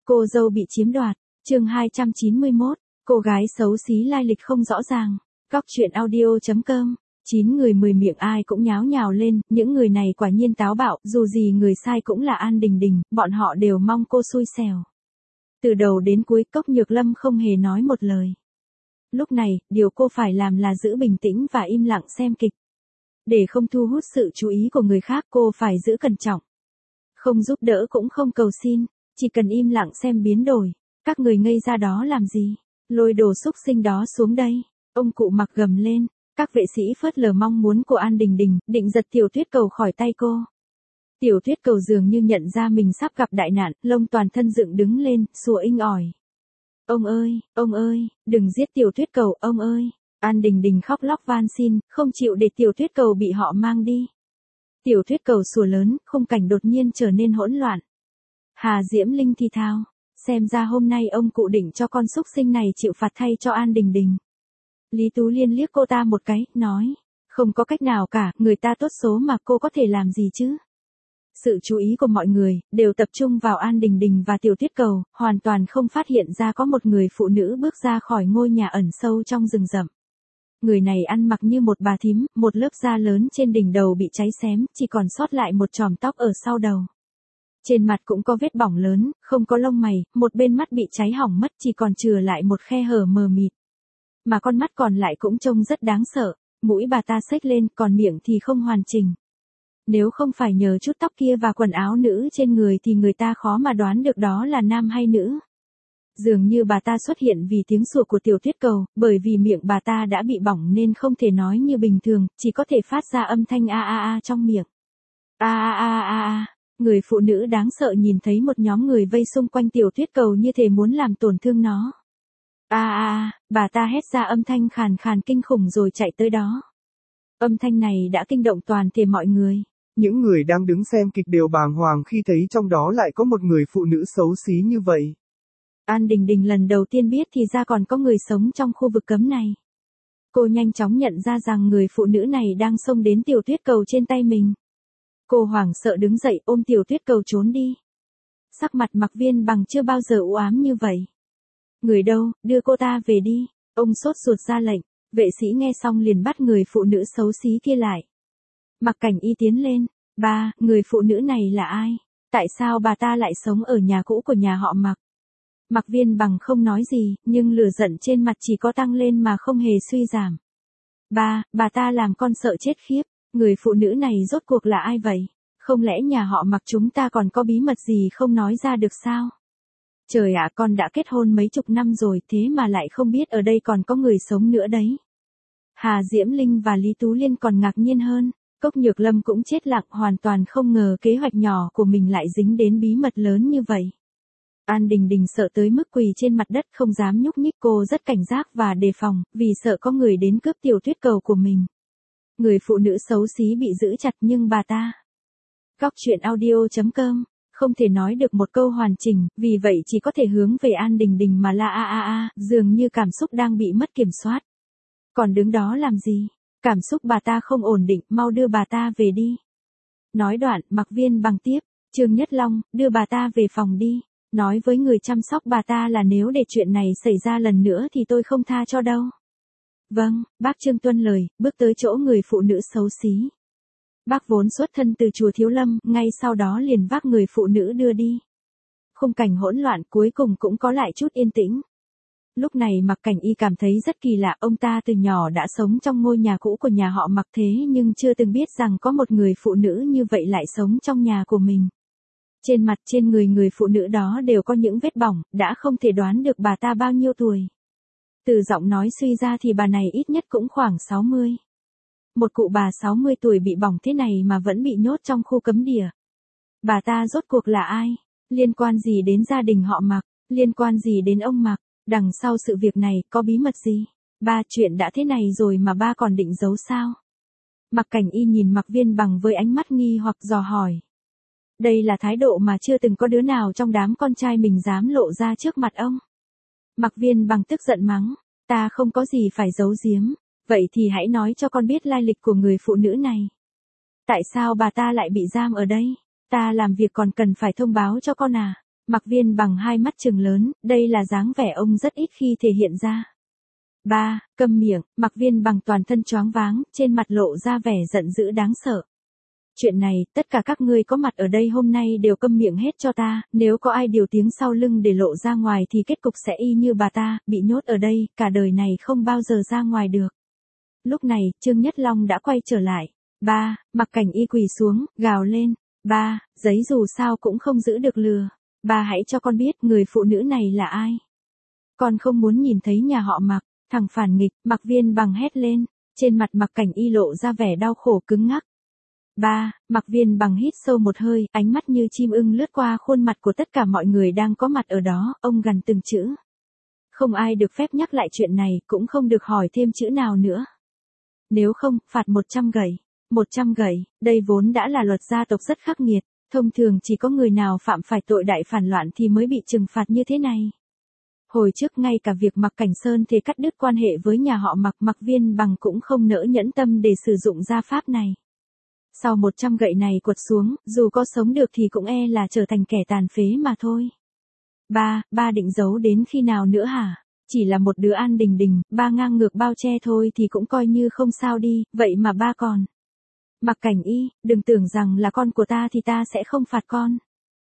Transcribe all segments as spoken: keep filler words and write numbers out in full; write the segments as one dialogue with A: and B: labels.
A: Cô dâu bị chiếm đoạt, chương hai trăm chín mươi mốt, cô gái xấu xí lai lịch không rõ ràng. Cóc truyện audio chấm com, chín người mười miệng ai cũng nháo nhào lên, những người này quả nhiên táo bạo, dù gì người sai cũng là An Đình Đình, bọn họ đều mong cô xui xẻo. Từ đầu đến cuối Cốc Nhược Lâm không hề nói một lời. Lúc này, điều cô phải làm là giữ bình tĩnh và im lặng xem kịch. Để không thu hút sự chú ý của người khác cô phải giữ cẩn trọng. Không giúp đỡ cũng không cầu xin, chỉ cần im lặng xem biến đổi. Các người ngây ra đó làm gì? Lôi đồ xúc sinh đó xuống đây. Ông cụ Mặc gầm lên. Các vệ sĩ phớt lờ mong muốn của An Đình Đình, định giật Tiểu Tuyết Cầu khỏi tay cô. Tiểu Tuyết Cầu dường như nhận ra mình sắp gặp đại nạn, lông toàn thân dựng đứng lên, sủa inh ỏi. Ông ơi, ông ơi, đừng giết Tiểu Tuyết Cầu, ông ơi. An Đình Đình khóc lóc van xin, không chịu để Tiểu Tuyết Cầu bị họ mang đi. Tiểu Tuyết Cầu sủa lớn, khung cảnh đột nhiên trở nên hỗn loạn. Hà Diễm Linh thì thào, xem ra hôm nay ông cụ định cho con xúc sinh này chịu phạt thay cho An Đình Đình. Lý Tú Liên liếc cô ta một cái, nói, không có cách nào cả, người ta tốt số mà cô có thể làm gì chứ. Sự chú ý của mọi người, đều tập trung vào An Đình Đình và Tiểu Tuyết Cầu, hoàn toàn không phát hiện ra có một người phụ nữ bước ra khỏi ngôi nhà ẩn sâu trong rừng rậm. Người này ăn mặc như một bà thím, một lớp da lớn trên đỉnh đầu bị cháy xém, chỉ còn sót lại một chòm tóc ở sau đầu. Trên mặt cũng có vết bỏng lớn, không có lông mày, một bên mắt bị cháy hỏng mất chỉ còn chừa lại một khe hở mờ mịt. Mà con mắt còn lại cũng trông rất đáng sợ, mũi bà ta xếch lên, còn miệng thì không hoàn chỉnh. Nếu không phải nhờ chút tóc kia và quần áo nữ trên người thì người ta khó mà đoán được đó là nam hay nữ. Dường như bà ta xuất hiện vì tiếng sủa của Tiểu Tuyết Cầu, bởi vì miệng bà ta đã bị bỏng nên không thể nói như bình thường, chỉ có thể phát ra âm thanh a a a trong miệng. A a a a a, người phụ nữ đáng sợ nhìn thấy một nhóm người vây xung quanh Tiểu Tuyết Cầu như thể muốn làm tổn thương nó. A a a, bà ta hét ra âm thanh khàn khàn kinh khủng rồi chạy tới đó. Âm thanh này đã kinh động toàn thể mọi người.
B: Những người đang đứng xem kịch đều bàng hoàng khi thấy trong đó lại có một người phụ nữ xấu xí như vậy.
A: An Đình Đình lần đầu tiên biết thì ra còn có người sống trong khu vực cấm này. Cô nhanh chóng nhận ra rằng người phụ nữ này đang xông đến Tiểu Tuyết Cầu trên tay mình. Cô hoảng sợ đứng dậy ôm Tiểu Tuyết Cầu trốn đi. Sắc mặt Mặc Viên Bằng chưa bao giờ u ám như vậy. Người đâu, đưa cô ta về đi. Ông sốt ruột ra lệnh, vệ sĩ nghe xong liền bắt người phụ nữ xấu xí kia lại. Mặc Cảnh Y tiến lên, ba, người phụ nữ này là ai? Tại sao bà ta lại sống ở nhà cũ của nhà họ Mặc? Mặc Viên Bằng không nói gì, nhưng lửa giận trên mặt chỉ có tăng lên mà không hề suy giảm. Ba, bà ta làm con sợ chết khiếp, người phụ nữ này rốt cuộc là ai vậy? Không lẽ nhà họ Mặc chúng ta còn có bí mật gì không nói ra được sao? Trời ạ, con đã kết hôn mấy chục năm rồi thế mà lại không biết ở đây còn có người sống nữa đấy. Hà Diễm Linh và Lý Tú Liên còn ngạc nhiên hơn, Cốc Nhược Lâm cũng chết lặng hoàn toàn không ngờ kế hoạch nhỏ của mình lại dính đến bí mật lớn như vậy. An Đình Đình sợ tới mức quỳ trên mặt đất không dám nhúc nhích, cô rất cảnh giác và đề phòng, vì sợ có người đến cướp Tiểu Tuyết Cầu của mình. Người phụ nữ xấu xí bị giữ chặt nhưng bà ta. Cóc truyện audio chấm com, không thể nói được một câu hoàn chỉnh, vì vậy chỉ có thể hướng về An Đình Đình mà la a a a, dường như cảm xúc đang bị mất kiểm soát. Còn đứng đó làm gì? Cảm xúc bà ta không ổn định, mau đưa bà ta về đi. Nói đoạn, Mặc Viên Bằng tiếp, Trương Nhất Long, đưa bà ta về phòng đi. Nói với người chăm sóc bà ta là nếu để chuyện này xảy ra lần nữa thì tôi không tha cho đâu. Vâng, bác Trương tuân lời, bước tới chỗ người phụ nữ xấu xí. Bác vốn xuất thân từ chùa Thiếu Lâm, ngay sau đó liền vác người phụ nữ đưa đi. Khung cảnh hỗn loạn cuối cùng cũng có lại chút yên tĩnh. Lúc này Mặc Cảnh Y cảm thấy rất kỳ lạ, ông ta từ nhỏ đã sống trong ngôi nhà cũ của nhà họ Mặc thế nhưng chưa từng biết rằng có một người phụ nữ như vậy lại sống trong nhà của mình. Trên mặt trên người người phụ nữ đó đều có những vết bỏng, đã không thể đoán được bà ta bao nhiêu tuổi. Từ giọng nói suy ra thì bà này ít nhất cũng khoảng sáu mươi. Một cụ bà sáu mươi tuổi bị bỏng thế này mà vẫn bị nhốt trong khu cấm địa. Bà ta rốt cuộc là ai? Liên quan gì đến gia đình họ Mặc? Liên quan gì đến ông Mặc? Đằng sau sự việc này có bí mật gì? Ba, chuyện đã thế này rồi mà ba còn định giấu sao? Mặc Cảnh Y nhìn Mặc Viên Bằng với ánh mắt nghi hoặc dò hỏi. Đây là thái độ mà chưa từng có đứa nào trong đám con trai mình dám lộ ra trước mặt ông. Mặc Viên Bằng tức giận mắng, ta không có gì phải giấu giếm, vậy thì hãy nói cho con biết lai lịch của người phụ nữ này. Tại sao bà ta lại bị giam ở đây? Ta làm việc còn cần phải thông báo cho con à? Mạc Viên Bằng hai mắt trừng lớn, đây là dáng vẻ ông rất ít khi thể hiện ra. Ba, câm miệng, Mạc Viên Bằng toàn thân choáng váng, trên mặt lộ ra vẻ giận dữ đáng sợ. Chuyện này, tất cả các ngươi có mặt ở đây hôm nay đều câm miệng hết cho ta, nếu có ai điều tiếng sau lưng để lộ ra ngoài thì kết cục sẽ y như bà ta, bị nhốt ở đây, cả đời này không bao giờ ra ngoài được. Lúc này, Trương Nhất Long đã quay trở lại. Ba, Mạc Cảnh Y quỳ xuống, gào lên. Ba, giấy dù sao cũng không giữ được lừa. Ba hãy cho con biết người phụ nữ này là ai. Con không muốn nhìn thấy nhà họ Mạc. Thằng phản nghịch, Mạc Viên Bằng hét lên. Trên mặt Mạc Cảnh Y lộ ra vẻ đau khổ cứng ngắc. Ba, Mạc Viên Bằng hít sâu một hơi, ánh mắt như chim ưng lướt qua khuôn mặt của tất cả mọi người đang có mặt ở đó, ông gằn từng chữ. Không ai được phép nhắc lại chuyện này, cũng không được hỏi thêm chữ nào nữa. Nếu không, phạt một trăm gậy. một trăm gậy, đây vốn đã là luật gia tộc rất khắc nghiệt, thông thường chỉ có người nào phạm phải tội đại phản loạn thì mới bị trừng phạt như thế này. Hồi trước ngay cả việc Mạc Cảnh Sơn thề cắt đứt quan hệ với nhà họ Mạc, Mạc Viên Bằng cũng không nỡ nhẫn tâm để sử dụng gia pháp này. Sau một trăm gậy này quật xuống, dù có sống được thì cũng e là trở thành kẻ tàn phế mà thôi. Ba, ba định giấu đến khi nào nữa hả? Chỉ là một đứa An Đình Đình, ba ngang ngược bao che thôi thì cũng coi như không sao đi, vậy mà ba còn. Mạc Cảnh Y, đừng tưởng rằng là con của ta thì ta sẽ không phạt con.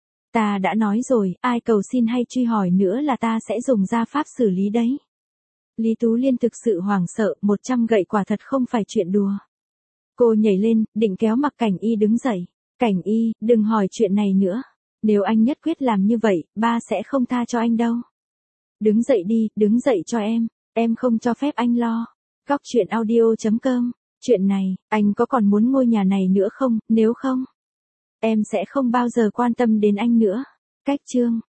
A: Ta đã nói rồi, ai cầu xin hay truy hỏi nữa là ta sẽ dùng gia pháp xử lý đấy. Lý Tú Liên thực sự hoảng sợ, một trăm gậy quả thật không phải chuyện đùa. Cô nhảy lên, định kéo Mạc Cảnh Y đứng dậy. Cảnh Y, đừng hỏi chuyện này nữa. Nếu anh nhất quyết làm như vậy, ba sẽ không tha cho anh đâu. Đứng dậy đi, đứng dậy cho em. Em không cho phép anh lo. Góc truyện audio chấm com. Chuyện này, anh có còn muốn ngôi nhà này nữa không? Nếu không, em sẽ không bao giờ quan tâm đến anh nữa. Cách chương.